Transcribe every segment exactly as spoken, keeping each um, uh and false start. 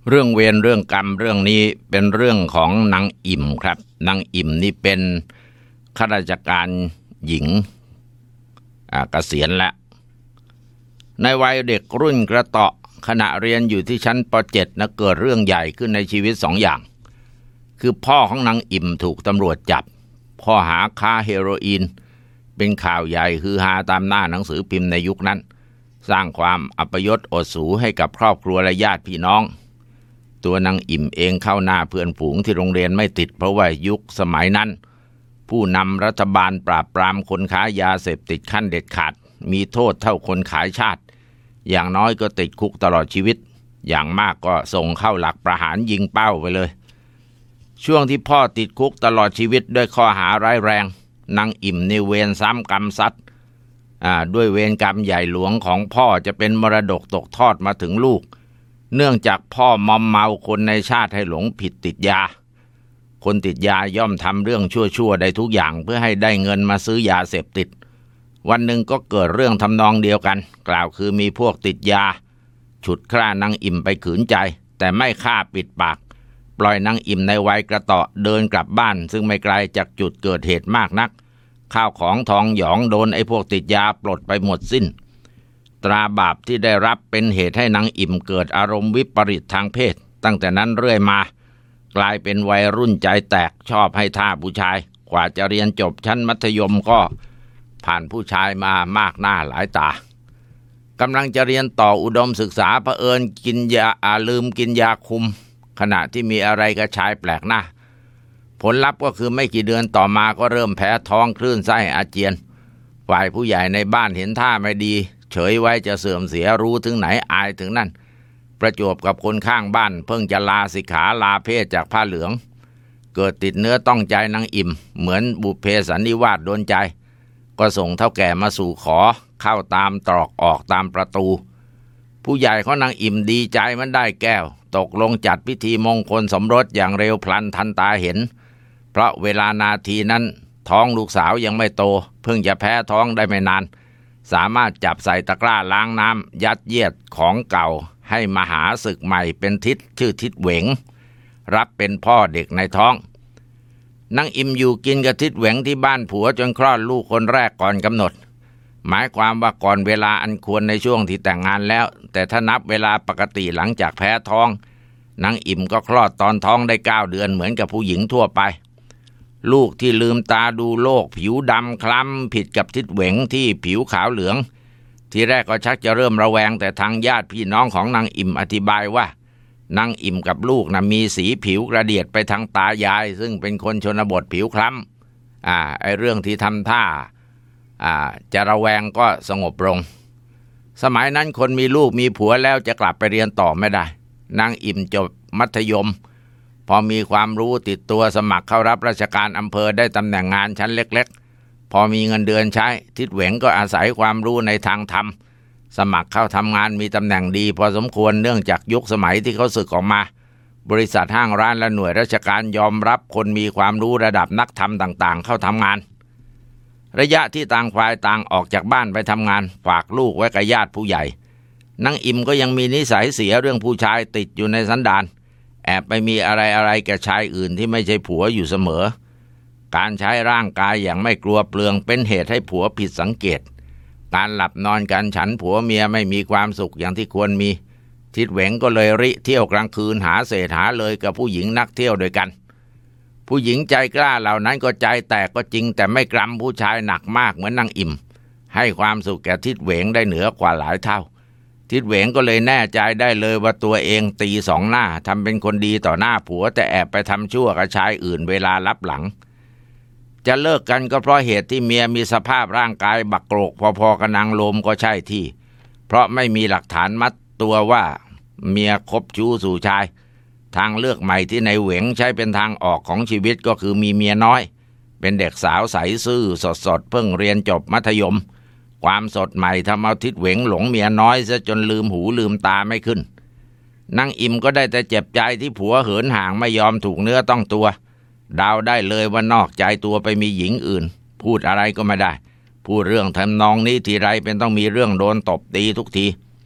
เรื่องเวรเรื่องกรรมเรื่องนี้เป็นเรื่องของนางอิ่มครับนางอิ่มนี่เป็นข้าราชการหญิงอ่าเกษียณแล้วในวัยเด็กรุ่นกระเตาะขณะเรียนอยู่ที่ชั้นป เจ็ด นะเกิดเรื่องใหญ่ขึ้นในชีวิตสองอย่างคือพ่อของนางอิ่มถูกตำรวจจับข้อหาค้าเฮโรอีนเป็นข่าวใหญ่ฮือฮาตามหน้าหนังสือพิมพ์ในยุคนั้นสร้างความอัปยศอดสูให้กับครอบครัวและญาติพี่น้องตัวนางอิ่มเองเข้าหน้าเพื่อนฝูงที่โรงเรียนไม่ติดเพราะว่ายุคสมัยนั้นผู้นำรัฐบาลปราบปรามคนค้ายาเสพติดขั้นเด็ดขาดมีโทษเท่าคนขายชาติอย่างน้อยก็ติดคุกตลอดชีวิตอย่างมากก็ส่งเข้าหลักประหารยิงเป้าไปเลยช่วงที่พ่อติดคุกตลอดชีวิตด้วยข้อหาร้ายแรงนางอิ่มในเวรซ้ำกรรมซัดอ่าด้วยเวรกรรมใหญ่หลวงของพ่อจะเป็นมรดกตกทอดมาถึงลูกเนื่องจากพ่อมอมเมาคนในชาติให้หลงผิดติดยาคนติดยาย่อมทำเรื่องชั่วๆได้ทุกอย่างเพื่อให้ได้เงินมาซื้อยาเสพติดวันหนึ่งก็เกิดเรื่องทำนองเดียวกันกล่าวคือมีพวกติดยาฉุดฆ่านางอิ่มไปขืนใจแต่ไม่ฆ่าปิดปากปล่อยนางอิ่มในวัยกระเตาะเดินกลับบ้านซึ่งไม่ไกลจากจุดเกิดเหตุมากนักข้าวของทองหยองโดนไอ้พวกติดยาปลดไปหมดสิ้นตราบาปที่ได้รับเป็นเหตุให้นางอิ่มเกิดอารมณ์วิปริตทางเพศตั้งแต่นั้นเรื่อยมากลายเป็นวัยรุ่นใจแตกชอบให้ท่าผู้ชายกว่าจะเรียนจบชั้นมัธยมก็ผ่านผู้ชายมามากหน้าหลายตากำลังจะเรียนต่ออุดมศึกษาเผอิญกินยาอาลืมกินยาคุมขณะที่มีอะไรกับชายแปลกหน้าผลลัพธ์ก็คือไม่กี่เดือนต่อมาก็เริ่มแพ้ท้องคลื่นไส้อาเจียนฝ่ายผู้ใหญ่ในบ้านเห็นท่าไม่ดีเฉยไว้จะเสื่อมเสียรู้ถึงไหนอายถึงนั่นประจวบกับคนข้างบ้านเพิ่งจะลาสิกขาลาเพศจากผ้าเหลืองเกิดติดเนื้อต้องใจนางอิ่มเหมือนบุพเพสันนิวาสโดนใจก็ส่งเฒ่าแก่มาสู่ขอเข้าตามตรอกออกตามประตูผู้ใหญ่ของนางอิ่มดีใจมันได้แก้วตกลงจัดพิธีมงคลสมรสอย่างเร็วพลันทันตาเห็นเพราะเวลานาทีนั้นท้องลูกสาวยังไม่โตเพิ่งจะแพ้ท้องได้ไม่นานสามารถจับใส่ตะกร้าล้างน้ำยัดเยียดของเก่าให้มหาศึกใหม่เป็นทิศชื่อทิศเหวงรับเป็นพ่อเด็กในท้องนางอิ่มอยู่กินกับทิศเหวงที่บ้านผัวจนคลอดลูกคนแรกก่อนกำหนดหมายความว่าก่อนเวลาอันควรในช่วงที่แต่งงานแล้วแต่ถ้านับเวลาปกติหลังจากแพ้ท้องนางอิ่มก็คลอดตอนท้องได้เก้าเดือนเหมือนกับผู้หญิงทั่วไปลูกที่ลืมตาดูโลกผิวดำคล้ำผิดกับทิศเหวงที่ผิวขาวเหลืองทีแรกก็ชักจะเริ่มระแวงแต่ทางญาติพี่น้องของนางอิ่มอธิบายว่านางอิ่มกับลูกนะมีสีผิวกระเดียดไปทางตายายซึ่งเป็นคนชนบทผิวคล้ำอ่าไอเรื่องที่ทำท่าอ่าจะระแวงก็สงบลงสมัยนั้นคนมีลูกมีผัวแล้วจะกลับไปเรียนต่อไม่ได้นางอิ่มจบมัธยมพอมีความรู้ติดตัวสมัครเข้ารับราชการอำเภอได้ตำแหน่งงานชั้นเล็กๆพอมีเงินเดือนใช้ทิศเหวงก็อาศัยความรู้ในทางธรรมสมัครเข้าทำงานมีตำแหน่งดีพอสมควรเนื่องจากยุคสมัยที่เขาสึกออกมาบริษัทห้างร้านและหน่วยราชการยอมรับคนมีความรู้ระดับนักธรรมต่างๆเข้าทำงานระยะที่ต่างฝ่ายต่างออกจากบ้านไปทำงานฝากลูกไว้กับญาติผู้ใหญ่นางอิ่มก็ยังมีนิสัยเสียเรื่องผู้ชายติดอยู่ในสันดานแอบไปมีอะไรอะไรกับชายอื่นที่ไม่ใช่ผัวอยู่เสมอการใช้ร่างกายอย่างไม่กลัวเปลืองเป็นเหตุให้ผัวผิดสังเกตการหลับนอนกันฉันผัวเมียไม่มีความสุขอย่างที่ควรมีทิศเหวงก็เลยริเที่ยวกลางคืนหาเศษหาเลยกับผู้หญิงนักเที่ยวด้วยกันผู้หญิงใจกล้าเหล่านั้นก็ใจแตกก็จริงแต่ไม่กรำผู้ชายหนักมากเหมือนนางอิ่มให้ความสุขแก่ทิศเหวงได้เหนือกว่าหลายเท่าทิศเหวงก็เลยแน่ใจได้เลยว่าตัวเองตีสองหน้าทำเป็นคนดีต่อหน้าผัวแต่แอบไปทำชั่วกับชายอื่นเวลาลับหลังจะเลิกกันก็เพราะเหตุที่เมียมีสภาพร่างกายบักโกรกพอๆกับนางโลมก็ใช่ที่เพราะไม่มีหลักฐานมัดตัวว่าเมียคบชู้สู่ชายทางเลือกใหม่ที่ในเหวงใช้เป็นทางออกของชีวิตก็คือมีเมียน้อยเป็นเด็กสาวใสซื่อสดๆเพิ่งเรียนจบมัธยมความสดใหม่ทำเอาทิศเหวงหลงเมียน้อยซะจนลืมหูลืมตาไม่ขึ้นนางอิ่มก็ได้แต่เจ็บใจที่ผัวเหินห่างไม่ยอมถูกเนื้อต้องตัวเดาได้เลยว่านอกใจตัวไปมีหญิงอื่นพูดอะไรก็ไม่ได้พูดเรื่องทำนองนี้ทีไรเป็นต้องมีเรื่องโดนตบตีทุกที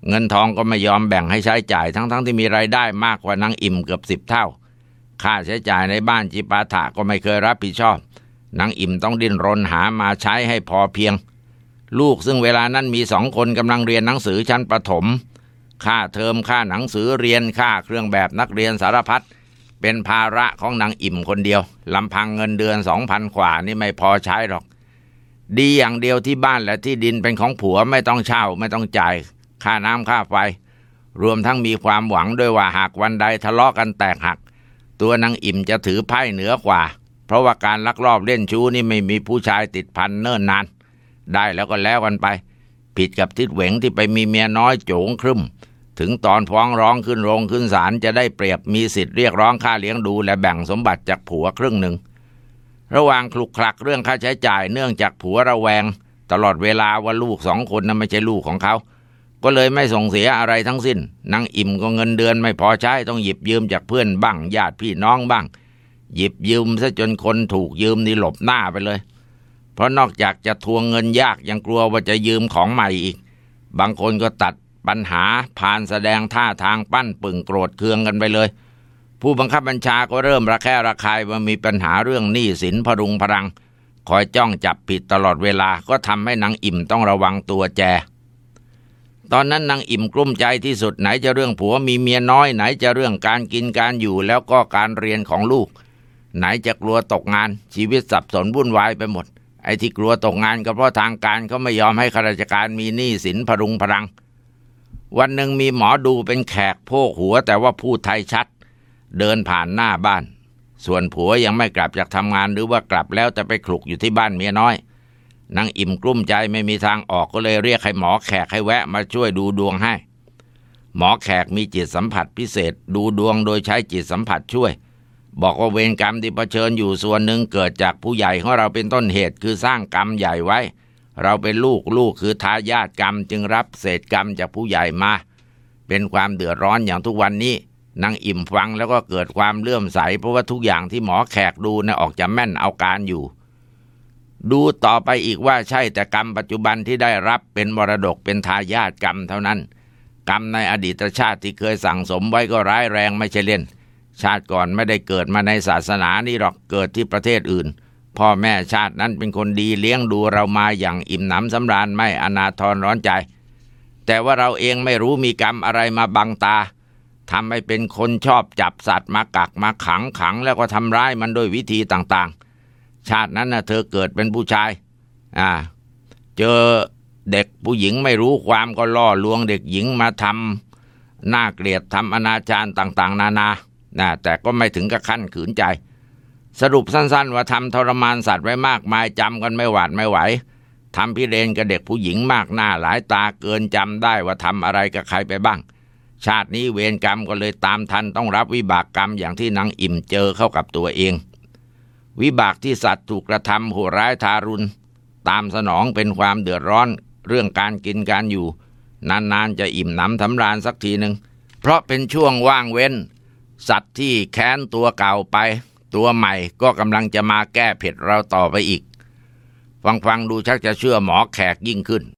เงินทองก็ไม่ยอมแบ่งให้ใช้จ่ายทั้งๆ ที่มีรายได้มากกว่านางอิ่มเกือบสิบเท่าค่าใช้จ่ายในบ้านจิปาถะก็ไม่เคยรับผิดชอบนางอิ่มต้องดิ้นรนหามาใช้ให้พอเพียงลูกซึ่งเวลานั้นมีสองคนกำลังเรียนหนังสือชั้นประถมค่าเทอมค่าหนังสือเรียนค่าเครื่องแบบนักเรียนสารพัดเป็นภาระของนางอิ่มคนเดียวลำพังเงินเดือนสองพันกว่านี่ไม่พอใช้หรอกดีอย่างเดียวที่บ้านและที่ดินเป็นของผัวไม่ต้องเช่าไม่ต้องจ่ายค่าน้ำค่าไฟรวมทั้งมีความหวังด้วยว่าหากวันใดทะเลาะกันแตกหักตัวนางอิ่มจะถือไพ่เหนือกว่าเพราะว่าการลักลอบเล่นชู้นี่ไม่มีผู้ชายติดพันเนิ่นนานได้แล้วก็แล้วกันไปผิดกับทิดเหวงที่ไปมีเมียน้อยโจงครึ่มถึงตอนฟ้องร้องขึ้นโรงขึ้นศาลจะได้เปรียบมีสิทธิ์เรียกร้องค่าเลี้ยงดูและแบ่งสมบัติจากผัวครึ่งหนึ่งระหว่างคลุกคลักเรื่องค่าใช้จ่ายเนื่องจากผัวระแวงตลอดเวลาว่าลูกสองคนนั้นไม่ใช่ลูกของเขาก็เลยไม่ส่งเสียอะไรทั้งสิ้นนางอิ่มก็เงินเดือนไม่พอใช้ต้องหยิบยืมจากเพื่อนบ้างญาติพี่น้องบ้างหยิบยืมซะจนคนถูกยืมนี่หลบหน้าไปเลยเพราะนอกจากจะทวงเงินยากยังกลัวว่าจะยืมของใหม่อีกบางคนก็ตัดปัญหาผ่านแสดงท่าทางปั้นปึ่งโกรธเคืองกันไปเลยผู้บังคับบัญชาก็เริ่มระแคะระคายว่ามีปัญหาเรื่องหนี้สินพรุงพรังคอยจ้องจับผิดตลอดเวลาก็ทำให้นางอิ่มต้องระวังตัวแจตอนนั้นนางอิ่มกลุ้มใจที่สุดไหนจะเรื่องผัวมีเมียน้อยไหนจะเรื่องการกินการอยู่แล้วก็การเรียนของลูกไหนจะกลัวตกงานชีวิตสับสนวุ่นวายไปหมดไอ้ที่กลัวตกงานก็เพราะทางการเขาไม่ยอมให้ข้าราชการมีหนี้สินพรุงพรังวันหนึ่งมีหมอดูเป็นแขกโพกหัวแต่ว่าพูดไทยชัดเดินผ่านหน้าบ้านส่วนผัวยังไม่กลับจากทำงานหรือว่ากลับแล้วแต่ไปคลุกอยู่ที่บ้านเมียน้อยนางอิ่มกลุ้มใจไม่มีทางออกก็เลยเรียกให้หมอแขกให้แวะมาช่วยดูดวงให้หมอแขกมีจิตสัมผัสพิเศษดูดวงโดยใช้จิตสัมผัสช่วยบอกว่าเวรกรรมที่เผชิญอยู่ส่วนหนึ่งเกิดจากผู้ใหญ่ของเราเป็นต้นเหตุคือสร้างกรรมใหญ่ไว้เราเป็นลูกลูกคือทายาทกรรมจึงรับเศษกรรมจากผู้ใหญ่มาเป็นความเดือดร้อนอย่างทุกวันนี้นางอิ่มฟังแล้วก็เกิดความเลื่อมใสเพราะว่าทุกอย่างที่หมอแขกดูนะออกจะแม่นเอาการอยู่ดูต่อไปอีกว่าใช่แต่กรรมปัจจุบันที่ได้รับเป็นมรดกเป็นทายาทกรรมเท่านั้นกรรมในอดีตชาติที่เคยสั่งสมไว้ก็ร้ายแรงไม่ใช่เล่นชาติก่อนไม่ได้เกิดมาในศาสนานี่หรอกเกิดที่ประเทศอื่นพ่อแม่ชาตินั้นเป็นคนดีเลี้ยงดูเรามาอย่างอิ่มหนำสำราญไม่อนาถรร้อนใจแต่ว่าเราเองไม่รู้มีกรรมอะไรมาบังตาทำให้เป็นคนชอบจับสัตว์มากักมาขังขังแล้วก็ทำร้ายมันด้วยวิธีต่างๆชาตินั้นนะเธอเกิดเป็นผู้ชายอ่าเจอเด็กผู้หญิงไม่รู้ความก็ล่อลวงเด็กหญิงมาทำน่าเกลียดทำอนาจารต่างๆนานานะแต่ก็ไม่ถึงกับขั้นขืนใจสรุปสั้นๆว่าทำทรมานสัตว์ไว้มากมายจำกันไม่หวาดไม่ไหวทำพิเรนกับเด็กผู้หญิงมากหน้าหลายตาเกินจำได้ว่าทำอะไรกับใครไปบ้างชาตินี้เวรกรรมก็เลยตามทันต้องรับวิบากกรรมอย่างที่นางอิ่มเจอเข้ากับตัวเองวิบากที่สัตว์ถูกกระทำโหดร้ายทารุณตามสนองเป็นความเดือดร้อนเรื่องการกินการอยู่นานๆจะอิ่มหนำสำราญสักทีหนึ่งเพราะเป็นช่วงว่างเว้นสัตว์ที่แค้นตัวเก่าไปตัวใหม่ก็กำลังจะมาแก้เผ็ดเราต่อไปอีกฟังๆดูชักจะเชื่อหมอแขกยิ่งขึ้น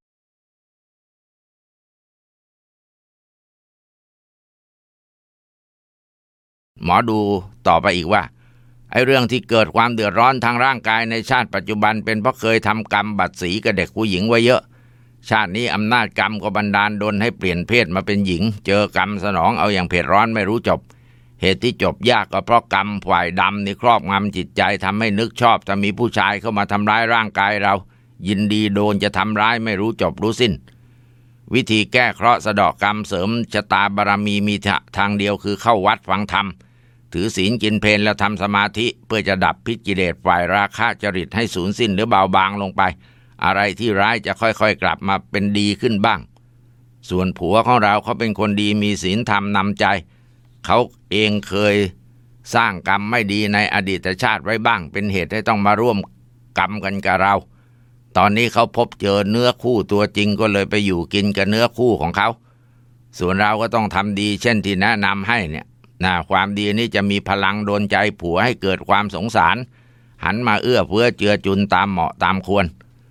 หมอดูต่อไปอีกว่าไอ้เรื่องที่เกิดความเดือดร้อนทางร่างกายในชาติปัจจุบันเป็นเพราะเคยทำกรรมบัดสีกับเด็กผู้หญิงไว้เยอะชาตินี้อำนาจกรรมก็บันดาลดลให้เปลี่ยนเพศมาเป็นหญิงเจอกรรมสนองเอาอย่างเผ็ดร้อนไม่รู้จบเหตุที่จบยากก็เพราะกรรมฝ่ายดำนี่ครอบงำจิตใจทำให้นึกชอบถ้ามีผู้ชายเข้ามาทำร้ายร่างกายเรายินดีโดนจะทำร้ายไม่รู้จบรู้สิ้นวิธีแก้เคราะห์สะเดาะกรรมเสริมชะตาบารมีมีทางเดียวคือเข้าวัดฟังธรรมถือศีลกินเพลแล้วทำสมาธิเพื่อจะดับพิษกิเลสฝ่ายราคะจริตให้สูญสิ้นหรือเบาบางลงไปอะไรที่ร้ายจะค่อยๆกลับมาเป็นดีขึ้นบ้างส่วนผัวของเราเขาเป็นคนดีมีศีลธรรมนำใจเขาเองเคยสร้างกรรมไม่ดีในอดีตชาติไว้บ้างเป็นเหตุให้ต้องมาร่วมกรรมกันกับเราตอนนี้เขาพบเจอเนื้อคู่ตัวจริงก็เลยไปอยู่กินกับเนื้อคู่ของเขาส่วนเราก็ต้องทำดีเช่นที่แนะนำให้เนี่ยนะความดีนี้จะมีพลังโดนใจผัวให้เกิดความสงสารหันมาเอื้อเฟื้อเจือจุนตามเหมาะตามควร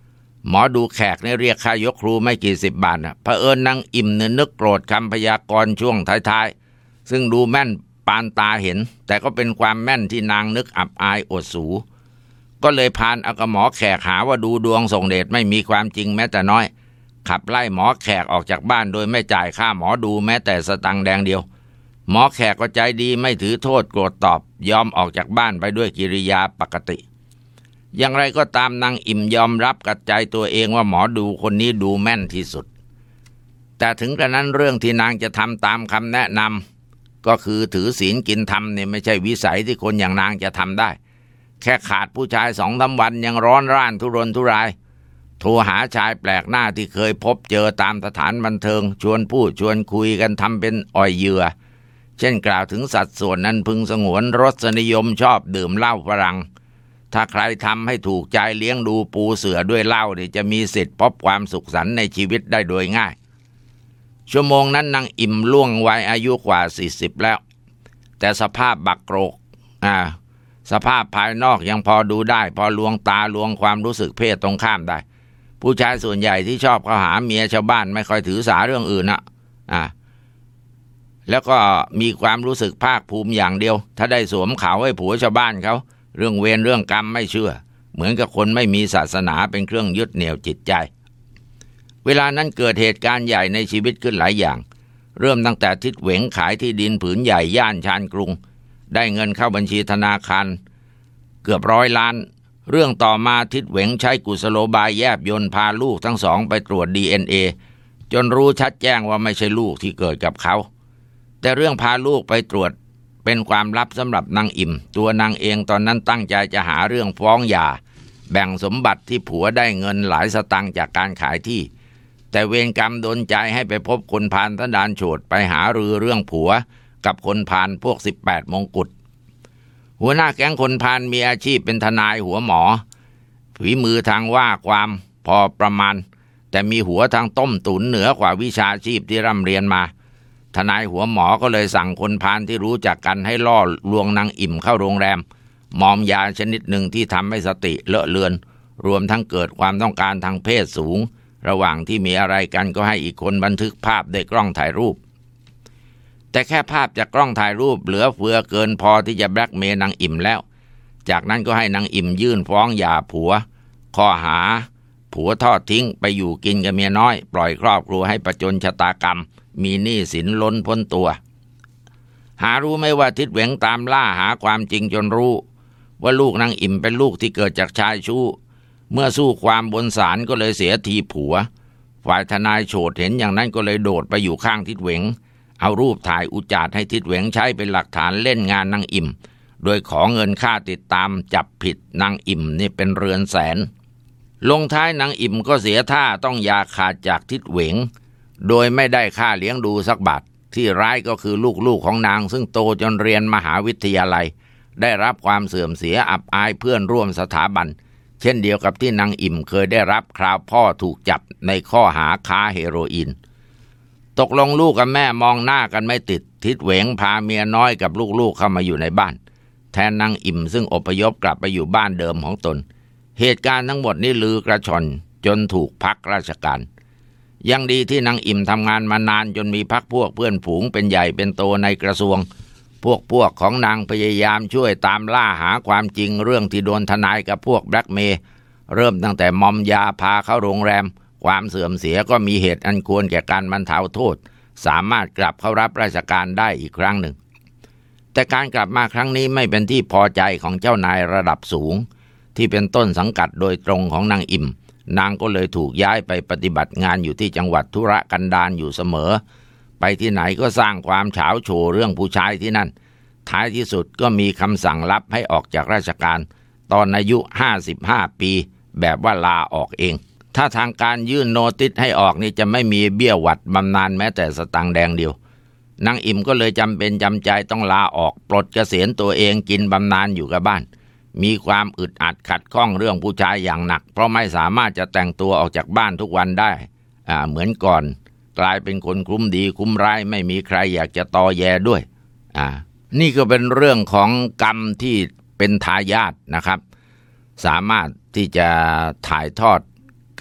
หมอดูแขกเนี่ยเรียกค่ายกครูไม่กี่สิบบาทนะเผอิญนางอิ่มเนี่ยนึกโกรธคำพยากรณ์ช่วงท้ายๆซึ่งดูแม่นปานตาเห็นแต่ก็เป็นความแม่นที่นางนึกอับอายอดสูก็เลยพานเอากับหมอแขกหาว่าดูดวงส่งเดชไม่มีความจริงแม้แต่น้อยขับไล่หมอแขกออกจากบ้านโดยไม่จ่ายค่าหมอดูแม้แต่สตังค์แดงเดียวหมอแขกก็ใจดีไม่ถือโทษโกรธตอบยอมออกจากบ้านไปด้วยกิริยาปกติอย่างไรก็ตามนางอิ่มยอมรับกับใจตัวเองว่าหมอดูคนนี้ดูแม่นที่สุดแต่ถึงกระนั้นเรื่องที่นางจะทำตามคำแนะนำก็คือถือศีลกินธรรมเนี่ยไม่ใช่วิสัยที่คนอย่างนางจะทำได้แค่ขาดผู้ชายสองสามวันยังร้อนร่านทุรนทุรายโทรหาชายแปลกหน้าที่เคยพบเจอตามสถานบันเทิงชวนพูดชวนคุยกันทำเป็นอ่อยเหยื่อเช่นกล่าวถึงสัดส่วนนั้นพึงสงวนรสนิยมชอบดื่มเหล้าฝรั่งถ้าใครทำให้ถูกใจเลี้ยงดูปูเสือด้วยเหล้าเนี่ยจะมีสิทธิ์พบความสุขสันต์ในชีวิตได้โดยง่ายชั่วโมงนั้นนางอิ่มล่วงวัยอายุกว่าสี่สิบแล้วแต่สภาพบักโกรกอ่าสภาพภายนอกยังพอดูได้พอลวงตาลวงความรู้สึกเพศตรงข้ามได้ผู้ชายส่วนใหญ่ที่ชอบเข้าหาเมียชาวบ้านไม่ค่อยถือสาเรื่องอื่นนะอ่าแล้วก็มีความรู้สึกภาคภูมิอย่างเดียวถ้าได้สวมเขาให้ผัวชาวบ้านเขาเรื่องเวรเรื่องกรรมไม่เชื่อเหมือนกับคนไม่มีศาสนาเป็นเครื่องยึดเหนี่ยวจิตใจเวลานั้นเกิดเหตุการณ์ใหญ่ในชีวิตขึ้นหลายอย่างเริ่มตั้งแต่ทิดเหวงขายที่ดินผืนใหญ่ย่านชานกรุงได้เงินเข้าบัญชีธนาคารเกือบร้อยล้านเรื่องต่อมาทิดเหวงใช้กุศโลบายแยบยลพาลูกทั้งสองไปตรวจ ดี เอ็น เอ จนรู้ชัดแจ้งว่าไม่ใช่ลูกที่เกิดกับเขาแต่เรื่องพาลูกไปตรวจเป็นความลับสำหรับนางอิ่มตัวนางเองตอนนั้นตั้งใจจะหาเรื่องฟ้องหย่าแบ่งสมบัติที่ผัวได้เงินหลายสตางค์จากการขายที่แต่เวรกรรมโดนใจให้ไปพบคนพาลทดานโฉดไปหารือเรื่องผัวกับคนพาลพวกสิบแปดมงกุฎหัวหน้าแก๊งคนพาลมีอาชีพเป็นทนายหัวหมอฝีมือทางว่าความพอประมาณแต่มีหัวทางต้มตุ๋นเหนือกว่าวิชาชีพที่ร่ำเรียนมาทนายหัวหมอก็เลยสั่งคนพาลที่รู้จักกันให้ล่อลวงนางอิ่มเข้าโรงแรมมอมยาชนิดหนึ่งที่ทำให้สติเลอะเลือนรวมทั้งเกิดความต้องการทางเพศสูงระหว่างที่มีอะไรกันก็ให้อีกคนบันทึกภาพด้วยกล้องถ่ายรูปแต่แค่ภาพจากกล้องถ่ายรูปเหลือเฟือเกินพอที่จะแบล็กเมย์นางอิ่มแล้วจากนั้นก็ให้นางอิ่มยื่นฟ้องหย่าผัวข้อหาผัวทอดทิ้งไปอยู่กินกับเมียน้อยปล่อยครอบครัวให้ประจนชะตากรรมมีหนี้สินล้นพ้นตัวหารู้ไหมว่าทิดเหวงตามล่าหาความจริงจนรู้ว่าลูกนางอิ่มเป็นลูกที่เกิดจากชายชู้เมื่อสู้ความบนศาลก็เลยเสียทีผัวฝ่ายทนายโฉดเห็นอย่างนั้นก็เลยโดดไปอยู่ข้างทิดเหวงเอารูปถ่ายอุจจาระให้ทิดเหวงใช้เป็นหลักฐานเล่นงานนางอิ่มโดยขอเงินค่าติดตามจับผิดนางอิ่มนี่เป็นเรือนแสนลงท้ายนางอิ่มก็เสียท่าต้องอย่าขาดจากทิดเหวงโดยไม่ได้ค่าเลี้ยงดูสักบาทที่ร้ายก็คือลูกๆของนางซึ่งโตจนเรียนมหาวิทยาลัยได้รับความเสื่อมเสียอับอายเพื่อนร่วมสถาบันเช่นเดียวกับที่นางอิ่มเคยได้รับคราวพ่อถูกจับในข้อหาค้าเฮโรอีนตกลงลูกกับแม่มองหน้ากันไม่ติดทิดเหวงพาเมียน้อยกับลูกๆเข้ามาอยู่ในบ้านแทนนางอิ่มซึ่งอพยพกลับไปอยู่บ้านเดิมของตนเหตุการณ์ทั้งหมดนี้ลือกระชอนจนถูกพักราชการยังดีที่นางอิ่มทำงานมานานจนมีพรรคพวกเพื่อนฝูงเป็นใหญ่เป็นโตในกระทรวงพวกพวกของนางพยายามช่วยตามล่าหาความจริงเรื่องที่โดนทนายกับพวกแบล็กเมย์เริ่มตั้งแต่มอมยาพาเข้าโรงแรมความเสื่อมเสียก็มีเหตุอันควรแก่การบรรเทาโทษสามารถกลับเข้ารับราชการได้อีกครั้งหนึ่งแต่การกลับมาครั้งนี้ไม่เป็นที่พอใจของเจ้านายระดับสูงที่เป็นต้นสังกัดโดยตรงของนางอิ่มนางก็เลยถูกย้ายไปปฏิบัติงานอยู่ที่จังหวัดธุรกันดารอยู่เสมอไปที่ไหนก็สร้างความเฉาโฉเรื่องผู้ชายที่นั่นท้ายที่สุดก็มีคำสั่งลับให้ออกจากราชการตอนอายุห้าสิบห้าปีแบบว่าลาออกเองถ้าทางการยื่นโนติสให้ออกนี่จะไม่มีเบี้ยหวัดบำนาญแม้แต่สตางค์แดงเดียวนางอิ่มก็เลยจำเป็นจำใจต้องลาออกปลดเกษียณตัวเองกินบำนาญอยู่กับบ้านมีความอึดอัดขัดข้องเรื่องผู้ชายอย่างหนักเพราะไม่สามารถจะแต่งตัวออกจากบ้านทุกวันได้อ่าเหมือนก่อนกลายเป็นคนคลุ้มดีคลุ้มร้ายไม่มีใครอยากจะตอแยด้วยอ่านี่ก็เป็นเรื่องของกรรมที่เป็นทายาทนะครับสามารถที่จะถ่ายทอด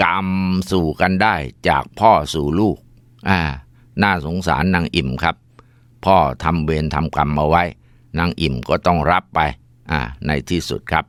กรรมสู่กันได้จากพ่อสู่ลูกอ่าน่าสงสารนางอิ่มครับพ่อทำเวรทำกรรมมาไว้นางอิ่มก็ต้องรับไปอ่าในที่สุดครับ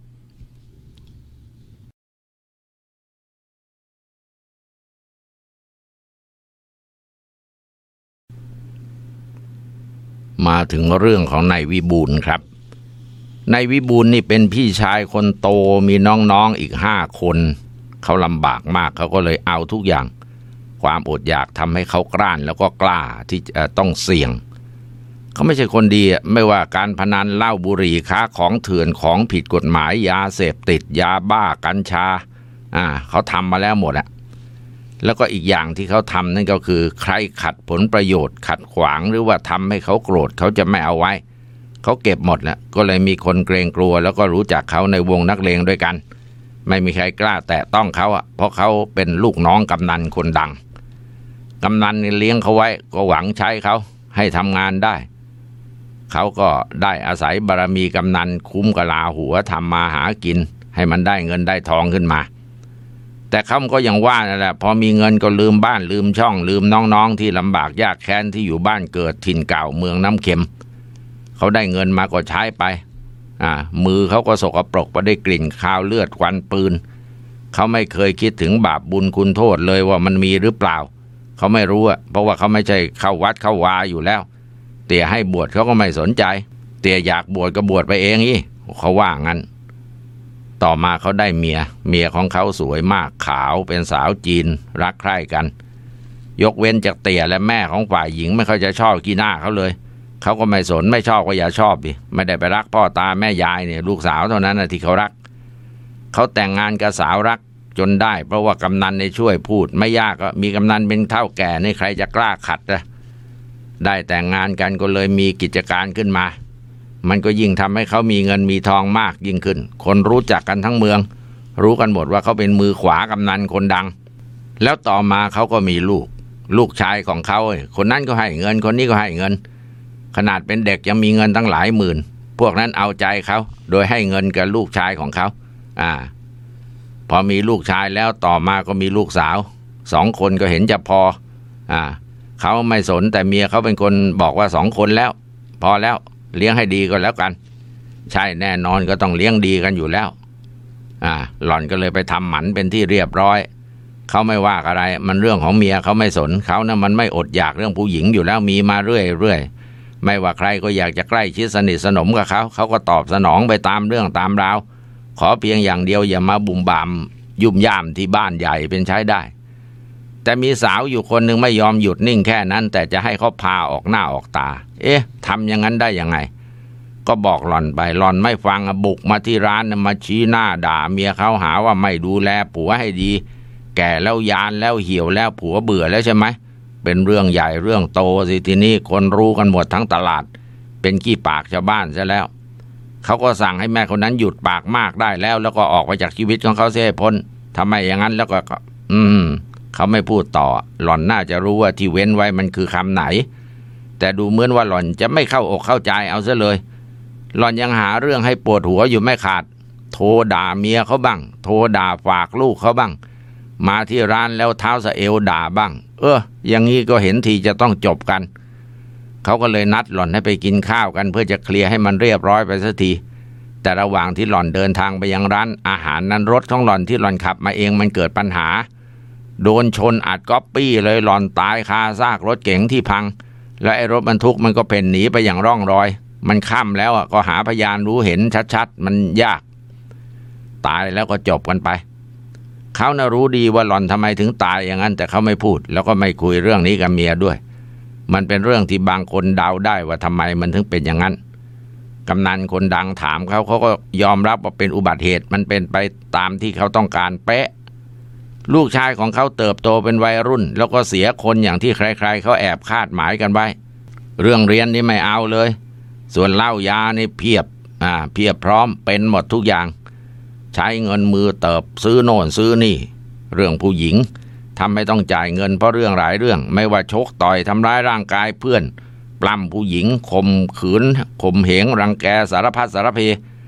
มาถึงเรื่องของนายวิบูลย์ครับนายวิบูลย์นี่เป็นพี่ชายคนโตมีน้องๆอีกห้าคนเขาลำบากมากเขาก็เลยเอาทุกอย่างความอดอยากทำให้เขากล้านแล้วก็กล้าที่จะต้องเสี่ยงเขาไม่ใช่คนดีไม่ว่าการพนันเหล้าบุหรี่ค้าของเถื่อนของผิดกฎหมายยาเสพติดยาบ้ากัญชาอ่าเขาทำมาแล้วหมดอะแล้วก็อีกอย่างที่เขาทำนั่นก็คือใครขัดผลประโยชน์ขัดขวางหรือว่าทำให้เขาโกรธเขาจะไม่เอาไว้เขาเก็บหมดแล้วก็เลยมีคนเกรงกลัวแล้วก็รู้จักเขาในวงนักเลงด้วยกันไม่มีใครกล้าแตะต้องเขาอ่ะเพราะเขาเป็นลูกน้องกำนันคนดังกำนันนี่เลี้ยงเขาไว้ก็หวังใช้เขาให้ทำงานได้เขาก็ได้อาศัยบารมีกำนันคุ้มกะลาหัวทำมาหากินให้มันได้เงินได้ทองขึ้นมาแต่เขาก็ยังว่านั่นแหละพอมีเงินก็ลืมบ้านลืมช่องลืมน้องๆที่ลำบากยากแค้นที่อยู่บ้านเกิดถิ่นเก่าเมืองน้ำเค็มเขาได้เงินมาก็ใช้ไปอ่ามือเขาก็สกปรกไปได้วยกลิ่นคาวเลือดควันปืนเขาไม่เคยคิดถึงบาปบุญคุณโทษเลยว่ามันมีหรือเปล่าเขาไม่รู้อะเพราะว่าเขาไม่ใช่เข้าวัดเข้าวาอยู่แล้วเตี่ยให้บวชเขาก็ไม่สนใจเตี่ยอยากบวชก็บวชไปเองนี่เขาว่างั้นต่อมาเขาได้เมียเมียของเขาสวยมากขาวเป็นสาวจีนรักใคร่กันยกเว้นจากเตี่ยและแม่ของฝ่ายหญิงไม่ค่อยจะชอบขี้หน้าเขาเลยเขาก็ไม่สนไม่ชอบก็อย่าชอบดิไม่ได้ไปรักพ่อตาแม่ยายเนี่ยลูกสาวเท่านั้นนะที่เขารักเขาแต่งงานกับสาวรักจนได้เพราะว่ากำนันในช่วยพูดไม่ยากก็มีกำนันเป็นเฒ่าแก่ในใครจะกล้าขัดนะได้แต่งงานกันก็เลยมีกิจการขึ้นมามันก็ยิ่งทำให้เขามีเงินมีทองมากยิ่งขึ้นคนรู้จักกันทั้งเมืองรู้กันหมดว่าเขาเป็นมือขวากำนันคนดังแล้วต่อมาเขาก็มีลูกลูกชายของเขาคนนั้นก็ให้เงินคนนี้ก็ให้เงินขนาดเป็นเด็กยังมีเงินตั้งหลายหมื่นพวกนั้นเอาใจเขาโดยให้เงินกับลูกชายของเขาอ่าพอมีลูกชายแล้วต่อมาก็มีลูกสาวสองคนก็เห็นจะพออ่าเขาไม่สนแต่เมียเขาเป็นคนบอกว่าสองคนแล้วพอแล้วเลี้ยงให้ดีก็แล้วกันใช่แน่นอนก็ต้องเลี้ยงดีกันอยู่แล้วอ่าหล่อนก็เลยไปทำหมันเป็นที่เรียบร้อยเขาไม่ว่าอะไรมันเรื่องของเมียเขาไม่สนเขานะมันไม่อดอยากเรื่องผู้หญิงอยู่แล้วมีมาเรื่อยๆไม่ว่าใครก็อยากจะใกล้ชิดสนิทสนมกับเขาเขาก็ตอบสนองไปตามเรื่องตามราวขอเพียงอย่างเดียวอย่ามาบุ่มบามยุ่มย่ามที่บ้านใหญ่เป็นใช้ได้แต่มีสาวอยู่คนหนึ่งไม่ยอมหยุดนิ่งแค่นั้นแต่จะให้เขาพาออกหน้าออกตาเอ๊ะทำอย่างนั้นได้ยังไงก็บอกหล่อนไปหล่อนไม่ฟังบุกมาที่ร้านมาชี้หน้าด่าเมียเขาหาว่าไม่ดูแลผัวให้ดีแก่แล้วยานแล้วเหี่ยวแล้วผัวเบื่อแล้วใช่ไหมเป็นเรื่องใหญ่เรื่องโตสิทีนี้คนรู้กันหมดทั้งตลาดเป็นขี้ปากชาวบ้านซะแล้วเขาก็สั่งให้แม่คนนั้นหยุดปากมากได้แล้วแล้วก็ออกไปจากชีวิตของเขาเสียให้พ้นทำไมอย่างนั้นแล้วก็อืมเขาไม่พูดต่อหล่อนน่าจะรู้ว่าที่เว้นไว้มันคือคำไหนแต่ดูเหมือนว่าหล่อนจะไม่เข้าอกเข้าใจเอาซะเลยหล่อนยังหาเรื่องให้ปวดหัวอยู่ไม่ขาดโทรด่าเมียเขาบ้างโทรด่าฝากลูกเขาบ้างมาที่ร้านแล้วเท้าสะเอวด่าบ้างเอออย่างนี้ก็เห็นทีจะต้องจบกันเขาก็เลยนัดหล่อนให้ไปกินข้าวกันเพื่อจะเคลียร์ให้มันเรียบร้อยไปสักทีแต่ระหว่างที่หล่อนเดินทางไปยังร้านอาหารนั้นรถของหล่อนที่หล่อนขับมาเองมันเกิดปัญหาโดนชนอัดก๊อปปี้เลยหล่อนตายคาซากรถเก๋งที่พังและไอ้รถบรรทุกมันก็เพ่นหนีไปอย่างร่องรอยมันค่ำแล้วอ่ะก็หาพยานรู้เห็นชัดๆมันยากตายแล้วก็จบกันไปเขาน่ะรู้ดีว่าหล่อนทำไมถึงตายอย่างนั้นแต่เขาไม่พูดแล้วก็ไม่คุยเรื่องนี้กับเมียด้วยมันเป็นเรื่องที่บางคนเดาได้ว่าทำไมมันถึงเป็นอย่างนั้นกำนันคนดังถามเขาเขาก็ยอมรับว่าเป็นอุบัติเหตุมันเป็นไปตามที่เขาต้องการเป๊ะลูกชายของเขาเติบโตเป็นวัยรุ่นแล้วก็เสียคนอย่างที่ใครๆเขาแอบคาดหมายกันไว้เรื่องเรียนนี่ไม่เอาเลยส่วนเหล้ายานี่เพียบอ่าเพียบพร้อมเป็นหมดทุกอย่างใช้เงินมือเติบซื้อโน่นซื้อนี่เรื่องผู้หญิงทำให้ต้องจ่ายเงินเพราะเรื่องหลายเรื่องไม่ว่าชกต่อยทำร้ายร่างกายเพื่อนปล้ำผู้หญิงข่มขืนข่มเหงรังแกสารพัดสารเพ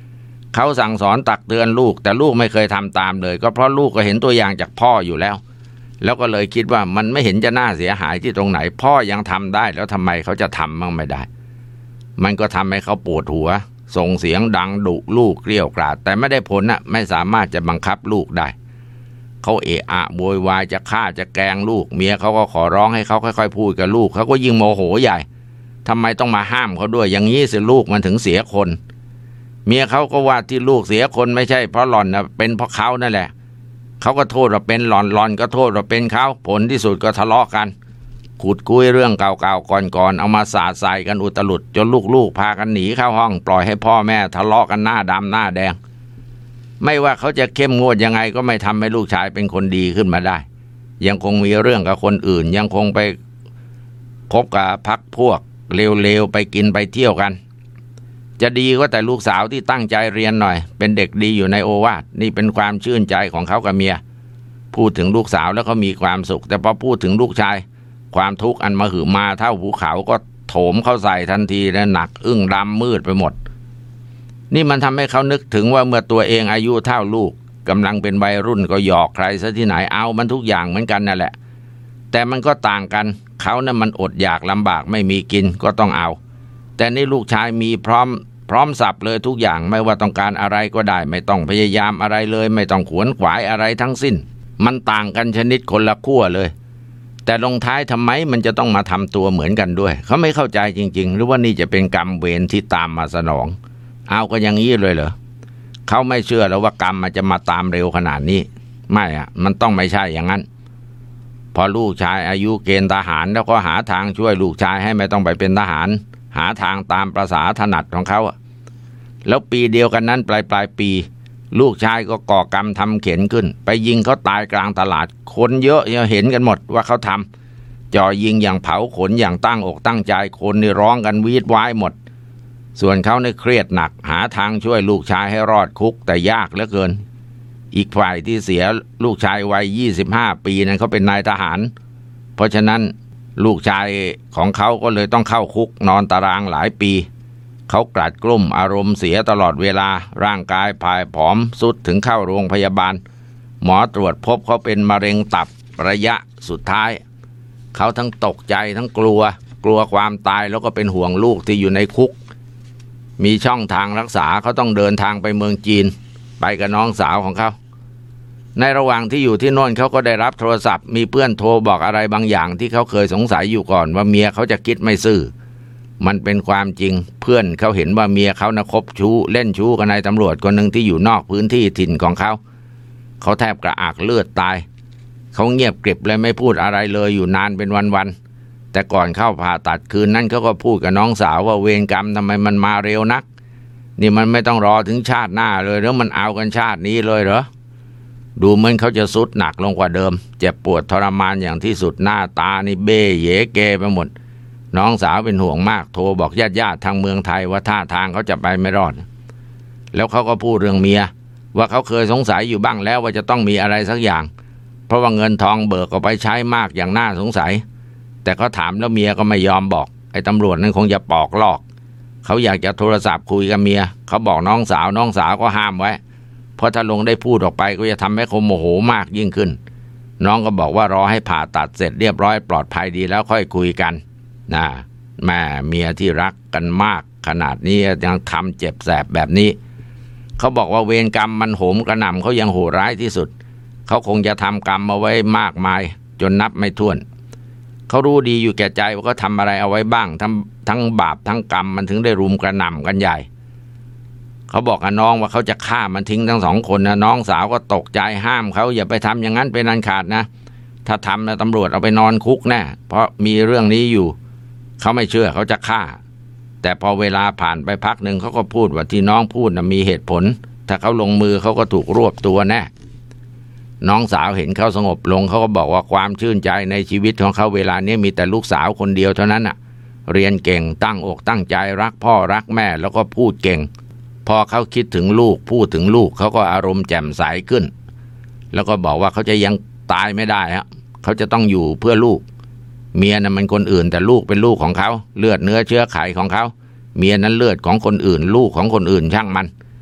เขาสั่งสอนตักเตือนลูกแต่ลูกไม่เคยทำตามเลยก็เพราะลูกก็เห็นตัวอย่างจากพ่ออยู่แล้วแล้วก็เลยคิดว่ามันไม่เห็นจะน่าเสียหายที่ตรงไหนพ่อยังทำได้แล้วทำไมเขาจะทำบ้างไม่ได้มันก็ทำให้เขาปวดหัวส่งเสียงดังดุลูกเกลี้ยกล่อมแต่ไม่ได้ผลน่ะไม่สามารถจะบังคับลูกได้เขาเอะอะโวยวายจะฆ่าจะแกล้งลูกเมียเขาก็ขอร้องให้เขาค่อยๆพูดกับลูกเขาก็ยิ่งโมโหใหญ่ทำไมต้องมาห้ามเขาด้วยอย่างนี้สิลูกมันถึงเสียคนเมียเขาก็ว่าที่ลูกเสียคนไม่ใช่เพราะหล่อนนะเป็นเพราะเขานั่นแหละเขาก็โทษว่าเป็นหล่อนหล่อนก็โทษว่าเป็นเขาผลที่สุดก็ทะเลาะกันขุดคุยเรื่องเก่าๆก่อนๆเอามาสาดใส่กันอุตลุดจนลูกๆพากันหนีเข้าห้องปล่อยให้พ่อแม่ทะเลาะกันหน้าดำหน้าแดงไม่ว่าเขาจะเข้มงวดยังไงก็ไม่ทำให้ลูกชายเป็นคนดีขึ้นมาได้ยังคงมีเรื่องกับคนอื่นยังคงไปคบกับพรรคพวกเลวๆไปกินไปเที่ยวกันจะดีก็แต่ลูกสาวที่ตั้งใจเรียนหน่อยเป็นเด็กดีอยู่ในโอวาทนี่เป็นความชื่นใจของเขากับเมียพูดถึงลูกสาวแล้วเขามีความสุขแต่พอพูดถึงลูกชายความทุกข์อันมหึมาเท่าภูเขาก็โถมเข้าใส่ทันทีและหนักอึ้งดำมืดไปหมดนี่มันทำให้เขานึกถึงว่าเมื่อตัวเองอายุเท่าลูกกำลังเป็นวัยรุ่นก็หยอกใครซะที่ไหนเอามันทุกอย่างเหมือนกันนั่นแหละแต่มันก็ต่างกันเขานั้นมันอดอยากลำบากไม่มีกินก็ต้องเอาแต่นี่ลูกชายมีพร้อมพร้อมสับเลยทุกอย่างไม่ว่าต้องการอะไรก็ได้ไม่ต้องพยายามอะไรเลยไม่ต้องขวนขวายอะไรทั้งสิ้นมันต่างกันชนิดคนละขั้วเลยแต่ลงท้ายทำไมมันจะต้องมาทำตัวเหมือนกันด้วยเขาไม่เข้าใจจริงๆหรือว่านี่จะเป็นกรรมเวรที่ตามมาสนองเอาก็อย่างนี้เลยเหรอเขาไม่เชื่อแล้วว่ากรรมมันจะมาตามเร็วขนาดนี้ไม่อ่ะมันต้องไม่ใช่อย่างนั้นพอลูกชายอายุเกณฑ์ทหารแล้วก็หาทางช่วยลูกชายให้ไม่ต้องไปเป็นทหารหาทางตามประสาถนัดของเขาแล้วปีเดียวกันนั้นปลายปลายปีลูกชายก็ก่อกรรมทำเข็นขึ้นไปยิงเขาตายกลางตลาดคนเยอะเห็นกันหมดว่าเขาทำจ่อยิงอย่างเผาขนอย่างตั้งอกตั้งใจคนนี่ร้องกันวีดว้ายหมดส่วนเขาเนี่ยเครียดหนักหาทางช่วยลูกชายให้รอดคุกแต่ยากเหลือเกินอีกฝ่ายที่เสียลูกชายวัยยี่สิบห้าปีนั้นเขาเป็นนายทหารเพราะฉะนั้นลูกชายของเขาก็เลยต้องเข้าคุกนอนตารางหลายปีเขากลัดกลุ้มอารมณ์เสียตลอดเวลาร่างกายผายผอมสุดถึงเข้าโรงพยาบาลหมอตรวจพบเขาเป็นมะเร็งตับระยะสุดท้ายเขาทั้งตกใจทั้งกลัวกลัวความตายแล้วก็เป็นห่วงลูกที่อยู่ในคุกมีช่องทางรักษาเขาต้องเดินทางไปเมืองจีนไปกับน้องสาวของเขาในระหว่างที่อยู่ที่โน่นเขาก็ได้รับโทรศัพท์มีเพื่อนโทรบอกอะไรบางอย่างที่เขาเคยสงสัยอยู่ก่อนว่าเมียเขาจะคิดไม่ซื่อมันเป็นความจริงเพื่อนเขาเห็นว่าเมียเขานะคบชู้เล่นชู้กับนายตำรวจคนหนึ่งที่อยู่นอกพื้นที่ถิ่นของเขาเขาแทบกระอักเลือดตายเขาเงียบกริบเลยไม่พูดอะไรเลยอยู่นานเป็นวันๆแต่ก่อนเข้าผ่าตัดคืนนั้นเขาก็พูดกับน้องสาวว่าเวรกรรมทำไมมันมาเร็วนักนี่มันไม่ต้องรอถึงชาติหน้าเลยแล้วมันเอากันชาตินี้เลยเหรอดูเหมือนเขาจะสุดหนักลงกว่าเดิมเจ็บปวดทรมานอย่างที่สุดหน้าตานี่เบ้เยเกไปหมดน้องสาวเป็นห่วงมากโทรบอกญาติญาติทางเมืองไทยว่าท่าทางเขาจะไปไม่รอดแล้วเขาก็พูดเรื่องเมียว่าเขาเคยสงสัยอยู่บ้างแล้วว่าจะต้องมีอะไรสักอย่างเพราะว่าเงินทองเบิกเอาไปใช้มากอย่างน่าสงสัยแต่เขาถามแล้วเมียก็ไม่ยอมบอกไอ้ตำรวจนั้นคงจะปอกลอกเขาอยากจะโทรศัพท์คุยกับเมียเขาบอกน้องสาวน้องสาวก็ห้ามไว้เพราะถ้าลงได้พูดออกไปก็จะทำให้เขาโมโหมากยิ่งขึ้นน้องก็บอกว่ารอให้ผ่าตัดเสร็จเรียบร้อยปลอดภัยดีแล้วค่อยคุยกันนะแม่เมียที่รักกันมากขนาดนี้ยังทำเจ็บแสบแบบนี้เขาบอกว่าเวรกรรมมันโหมกระหน่ำเขายังโหดร้ายที่สุดเขาคงจะทำกรรมเอาไว้มากมายจนนับไม่ถ้วนเขารู้ดีอยู่แก่ใจว่าเขาทำอะไรเอาไว้บ้างทั้งทั้งบาปทั้งกรรมมันถึงได้รุมกระหน่ำกันใหญ่เขาบอกกับน้องว่าเขาจะฆ่ามันทิ้งทั้งสองคนนะน้องสาวก็ตกใจห้ามเขาอย่าไปทำอย่างนั้นเป็นอันขาดนะถ้าทำนะตำรวจเอาไปนอนคุกแน่เพราะมีเรื่องนี้อยู่เขาไม่เชื่อเขาจะฆ่าแต่พอเวลาผ่านไปพักหนึ่งเขาก็พูดว่าที่น้องพูดนะมีเหตุผลถ้าเขาลงมือเขาก็ถูกรวบตัวแน่น้องสาวเห็นเขาสงบลงเขาก็บอกว่าความชื่นใจในชีวิตของเขาเวลานี้มีแต่ลูกสาวคนเดียวเท่านั้นน่ะเรียนเก่งตั้งอกตั้งใจรักพ่อรักแม่แล้วก็พูดเก่งพอเขาคิดถึงลูกพูดถึงลูกเขาก็อารมณ์แจ่มใสขึ้นแล้วก็บอกว่าเขาจะยังตายไม่ได้ฮะเขาจะต้องอยู่เพื่อลูกเมียนั้นมันคนอื่นแต่ลูกเป็นลูกของเขาเลือดเนื้อเชื้อไขของเขาเมียนั้นเลือดของคนอื่นลูกของคนอื่นช่างมัน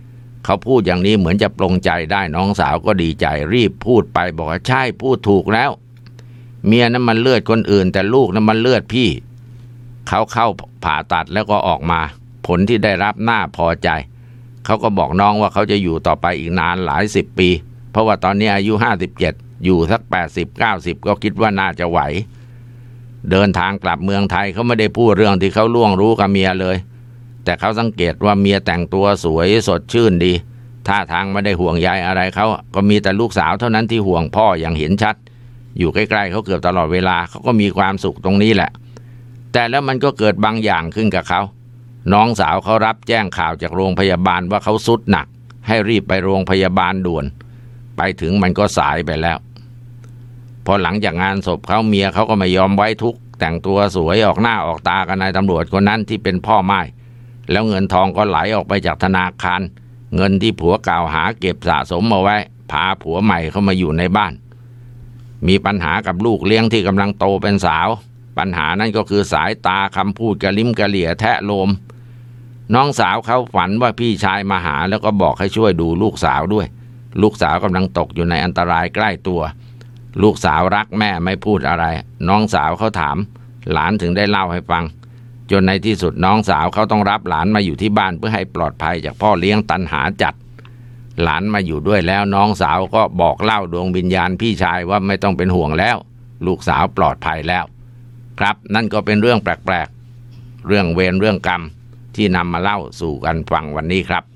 เขาพูดอย่างนี้เหมือนจะปลงใจได้น้องสาวก็ดีใจรีบพูดไปบอกว่าใช่พูดถูกแล้วเมียนั้นมันเลือดคนอื่นแต่ลูกนั้นมันเลือดพี่เขาเข้าผ่าตัดแล้วก็ออกมาผลที่ได้รับน่าพอใจเขาก็บอกน้องว่าเขาจะอยู่ต่อไปอีกนานหลายสิบปีเพราะว่าตอนนี้อายุห้าสิบเจ็ดอยู่สักแปดสิบ เก้าสิบก็คิดว่าน่าจะไหวเดินทางกลับเมืองไทยเขาไม่ได้พูดเรื่องที่เขาล่วงรู้กับเมียเลยแต่เขาสังเกตว่าเมียแต่งตัวสวยสดชื่นดีท่าทางไม่ได้ห่วงใยอะไรเขาก็มีแต่ลูกสาวเท่านั้นที่ห่วงพ่ออย่างเห็นชัดอยู่ใกล้ๆเขาเกือบตลอดเวลาเขาก็มีความสุขตรงนี้แหละแต่แล้วมันก็เกิดบางอย่างขึ้นกับเขาน้องสาวเขารับแจ้งข่าวจากโรงพยาบาลว่าเขาทรุดหนักให้รีบไปโรงพยาบาลด่วนไปถึงมันก็สายไปแล้วพอหลังจากงานศพเขาเมียเขาก็ไม่ยอมไว้ทุกข์แต่งตัวสวยออกหน้าออกตากับนายตำรวจคนนั้นที่เป็นพ่อไม้แล้วเงินทองก็ไหลออกไปจากธนาคารเงินที่ผัวกล่าวหาเก็บสะสมเอาไว้พาผัวใหม่เข้ามาอยู่ในบ้านมีปัญหากับลูกเลี้ยงที่กำลังโตเป็นสาวปัญหานั้นก็คือสายตาคำพูดกระลิ้มกระเหลี่ยแทะโลมน้องสาวเขาฝันว่าพี่ชายมาหาแล้วก็บอกให้ช่วยดูลูกสาวด้วยลูกสาวกำลังตกอยู่ในอันตรายใกล้ตัวลูกสาวรักแม่ไม่พูดอะไรน้องสาวเขาถามหลานถึงได้เล่าให้ฟังจนในที่สุดน้องสาวเขาต้องรับหลานมาอยู่ที่บ้านเพื่อให้ปลอดภัยจากพ่อเลี้ยงตันหาจัดหลานมาอยู่ด้วยแล้วน้องสาวก็บอกเล่าดวงวิญญาณพี่ชายว่าไม่ต้องเป็นห่วงแล้วลูกสาวปลอดภัยแล้วครับนั่นก็เป็นเรื่องแปลกๆเรื่องเวรเรื่องกรรมที่นำมาเล่าสู่กันฟังวันนี้ครับ